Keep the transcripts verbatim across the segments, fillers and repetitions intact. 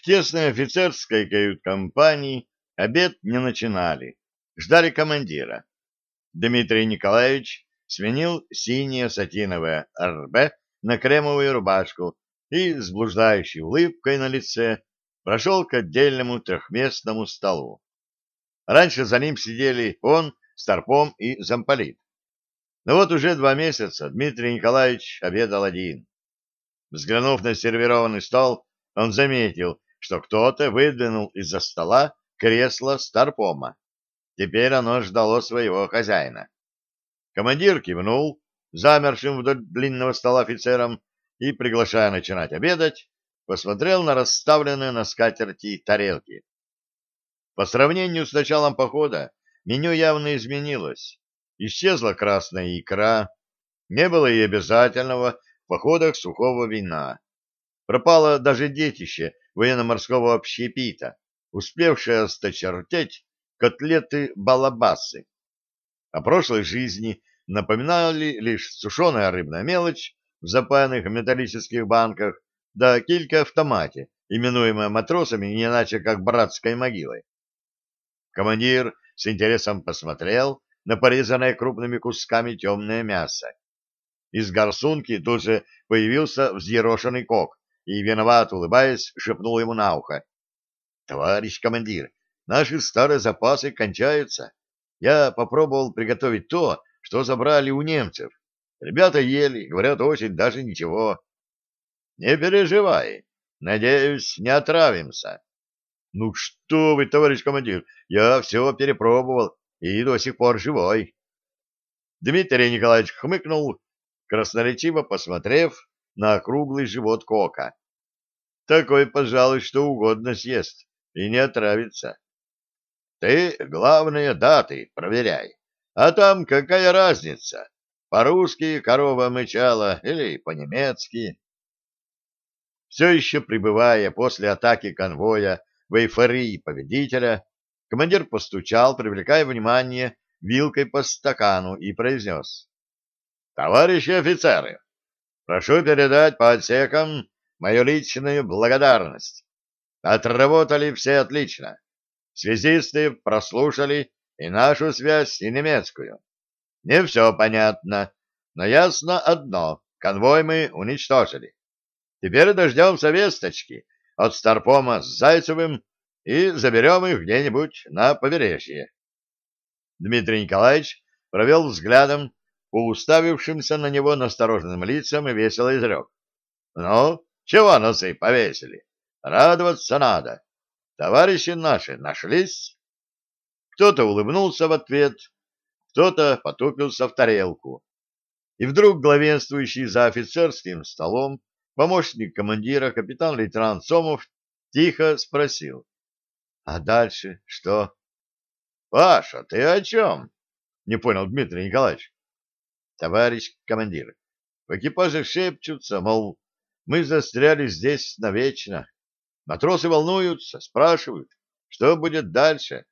тесной офицерской кают-компании обед не начинали. Ждали командира. Дмитрий Николаевич сменил синее сатиновое РБ на кремовую рубашку и с блуждающей улыбкой на лице прошел к отдельному трехместному столу. Раньше за ним сидели он, старпом и замполит. Но вот уже два месяца Дмитрий Николаевич обедал один. Взглянув на сервированный стол, он заметил, что кто-то выдвинул из-за стола кресло старпома. Теперь оно ждало своего хозяина. Командир кивнул замершим вдоль длинного стола офицерам и, приглашая начинать обедать, посмотрел на расставленные на скатерти тарелки. По сравнению с началом похода меню явно изменилось. Исчезла красная икра, не было и обязательного в походах сухого вина. Пропало даже детище военно-морского общепита, успевшее осточертеть котлеты-балабасы. О прошлой жизни напоминали лишь сушеная рыбная мелочь в запаянных металлических банках, да килька-автомате, именуемая матросами не иначе как братской могилой. Командир с интересом посмотрел на порезанное крупными кусками темное мясо. Из горсунки тут же появился взъерошенный кок и, виноват улыбаясь, шепнул ему на ухо: «Товарищ командир, наши старые запасы кончаются. Я попробовал приготовить то, что забрали у немцев. Ребята ели, говорят, очень даже ничего». «Не переживай, надеюсь, не отравимся». «Ну что вы, товарищ командир, я все перепробовал и до сих пор живой». Дмитрий Николаевич хмыкнул, красноречиво посмотрев на округлый живот кока. Такой, пожалуй, что угодно съест и не отравится. Ты, главное, даты проверяй. А там какая разница? По-русски корова мычала или по-немецки? Все еще пребывая после атаки конвоя в эйфории победителя, командир постучал, привлекая внимание вилкой по стакану, и произнес: «Товарищи офицеры, прошу передать по отсекам мою личную благодарность. Отработали все отлично. Связисты прослушали и нашу связь, и немецкую. Не все понятно, но ясно одно — конвой мы уничтожили. Теперь дождемся весточки от старпома с Зайцевым и заберем их где-нибудь на побережье». Дмитрий Николаевич провел взглядом по уставившимся на него настороженным лицам и весело изрек: «Ну, чего носы повесили? Радоваться надо. Товарищи наши нашлись». Кто-то улыбнулся в ответ, кто-то потупился в тарелку. И вдруг главенствующий за офицерским столом помощник командира капитан-лейтенант Сомов тихо спросил: «А дальше что?» «Паша, ты о чем?» — не понял Дмитрий Николаевич. «Товарищ командир, в экипаже шепчутся, мол, мы застряли здесь навечно. Матросы волнуются, спрашивают, что будет дальше».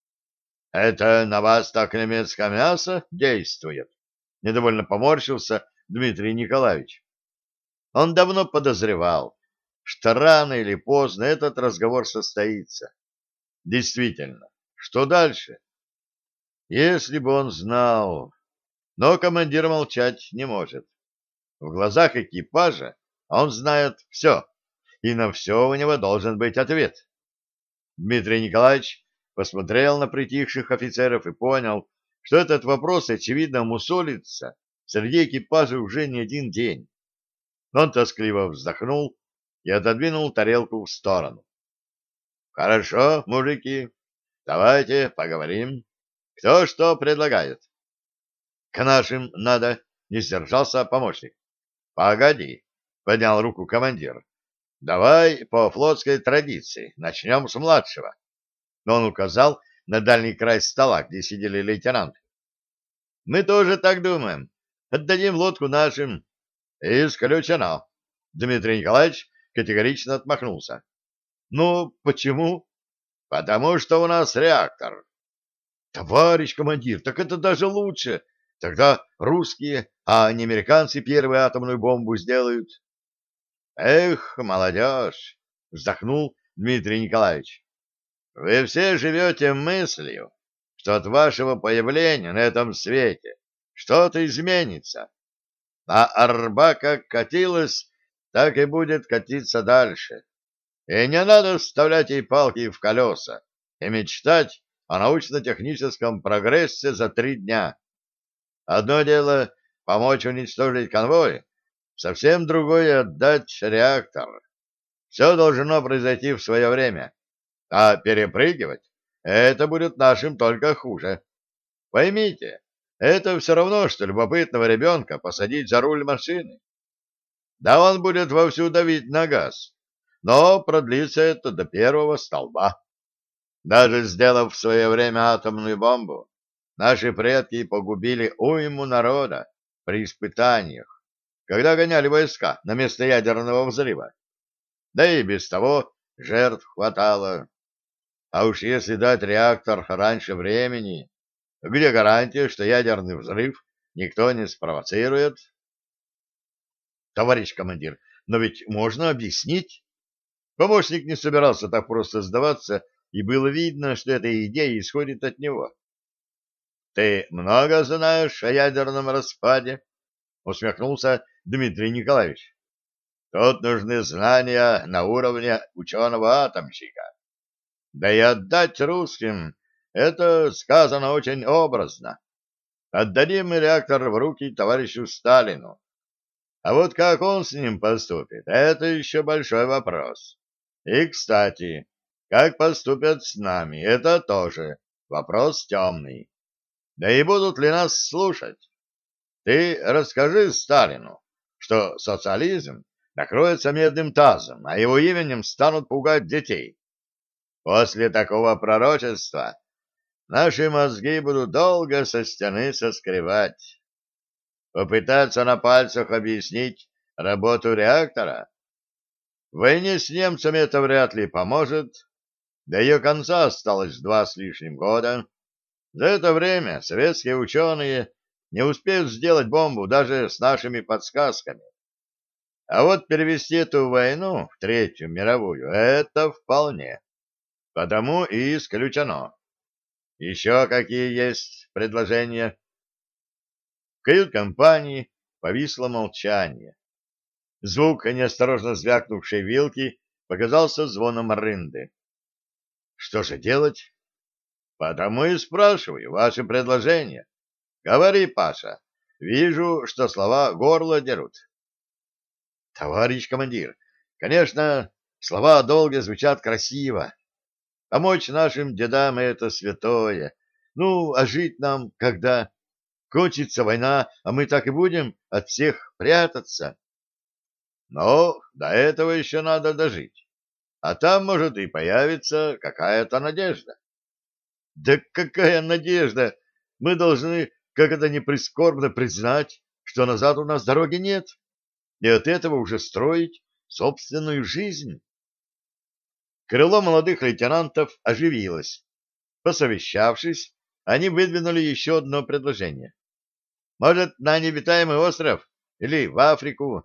«Это на вас так немецкое мясо действует?» — недовольно поморщился Дмитрий Николаевич. Он давно подозревал, что рано или поздно этот разговор состоится. Действительно, что дальше? Если бы он знал... Но командир молчать не может. В глазах экипажа он знает все, и на все у него должен быть ответ. Дмитрий Николаевич посмотрел на притихших офицеров и понял, что этот вопрос, очевидно, мусолится среди экипажа уже не один день. Он тоскливо вздохнул и отодвинул тарелку в сторону. «Хорошо, мужики, давайте поговорим. Кто что предлагает?» «К нашим надо», — не сдержался помощник. «Погоди», — поднял руку командир. «Давай по флотской традиции, начнем с младшего». Но он указал на дальний край стола, где сидели лейтенанты. «Мы тоже так думаем. Отдадим лодку нашим». «Исключено», — Дмитрий Николаевич категорично отмахнулся. «Ну, почему?» «Потому что у нас реактор». «Товарищ командир, так это даже лучше. Тогда русские, а не американцы первую атомную бомбу сделают». «Эх, молодежь!» — вздохнул Дмитрий Николаевич. Вы все живете мыслью, что от вашего появления на этом свете что-то изменится, а арба как катилась, так и будет катиться дальше. И не надо вставлять ей палки в колеса и мечтать о научно-техническом прогрессе за три дня. Одно дело помочь уничтожить конвой, совсем другое — отдать реактор. Все должно произойти в свое время, а перепрыгивать — это будет нашим только хуже. Поймите, это все равно, что любопытного ребенка посадить за руль машины. Да, он будет вовсю давить на газ, но продлится это до первого столба. Даже сделав в свое время атомную бомбу, наши предки погубили уйму народа при испытаниях, когда гоняли войска на место ядерного взрыва. Да и без того жертв хватало. А уж если дать реактор раньше времени, где гарантия, что ядерный взрыв никто не спровоцирует? Товарищ командир, но ведь можно объяснить. Помощник не собирался так просто сдаваться, и было видно, что эта идея исходит от него. — Ты много знаешь о ядерном распаде? — усмехнулся Дмитрий Николаевич. — Тут нужны знания на уровне ученого-атомщика. Да и отдать русским — это сказано очень образно. Отдадим мы реактор в руки товарищу Сталину. А вот как он с ним поступит, это еще большой вопрос. И, кстати, как поступят с нами, это тоже вопрос темный. Да и будут ли нас слушать? Ты расскажи Сталину, что социализм накроется медным тазом, а его именем станут пугать детей. После такого пророчества наши мозги будут долго со стены соскребать. Попытаться на пальцах объяснить работу реактора? В войне с немцами это вряд ли поможет. До ее конца осталось два с лишним года. За это время советские ученые не успеют сделать бомбу даже с нашими подсказками. А вот перевести эту войну в Третью мировую — это вполне. Потому и исключено. Еще какие есть предложения? В кают-компании повисло молчание. Звук неосторожно звякнувшей вилки показался звоном рынды. Что же делать? Потому и спрашиваю ваши предложения. Говори, Паша. Вижу, что слова горло дерут. Товарищ командир, конечно, слова о долге звучат красиво. Помочь нашим дедам — это святое. Ну, а жить нам когда? Кончится война, а мы так и будем от всех прятаться. Но до этого еще надо дожить. А там, может, и появится какая-то надежда. Да какая надежда? Мы должны, как это ни прискорбно, признать, что назад у нас дороги нет, и от этого уже строить собственную жизнь. Крыло молодых лейтенантов оживилось. Посовещавшись, они выдвинули еще одно предложение. Может, на необитаемый остров или в Африку?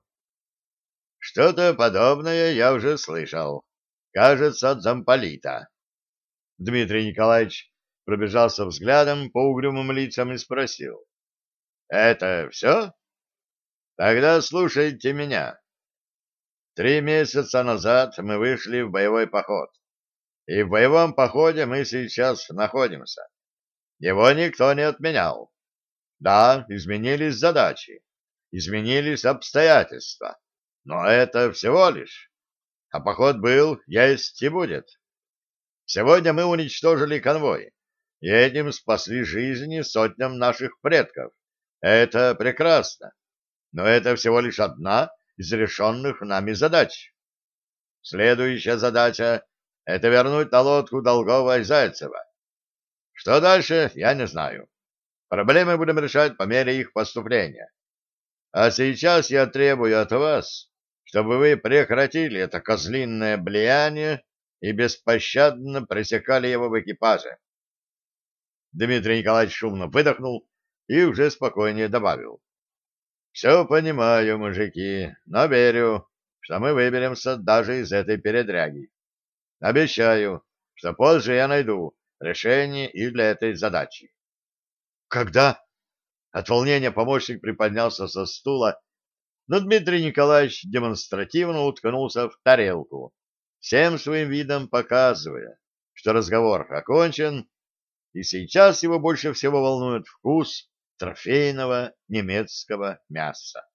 Что-то подобное я уже слышал. Кажется, от замполита. Дмитрий Николаевич пробежался взглядом по угрюмым лицам и спросил. — Это все? Тогда слушайте меня. Три месяца назад мы вышли в боевой поход. И в боевом походе мы сейчас находимся. Его никто не отменял. Да, изменились задачи, изменились обстоятельства, но это всего лишь. А поход был, есть и будет. Сегодня мы уничтожили конвой, и этим спасли жизни сотням наших предков. Это прекрасно, но это всего лишь одна из решенных нами задач. Следующая задача — это вернуть на лодку Долгова и Зайцева. Что дальше, я не знаю. Проблемы будем решать по мере их поступления. А сейчас я требую от вас, чтобы вы прекратили это козлиное влияние и беспощадно пресекали его в экипаже. Дмитрий Николаевич шумно выдохнул и уже спокойнее добавил. Все понимаю, мужики, но верю, что мы выберемся даже из этой передряги. Обещаю, что позже я найду решение и для этой задачи. Когда? От волнения помощник приподнялся со стула, но Дмитрий Николаевич демонстративно уткнулся в тарелку, всем своим видом показывая, что разговор окончен, и сейчас его больше всего волнует вкус трофейного немецкого мяса.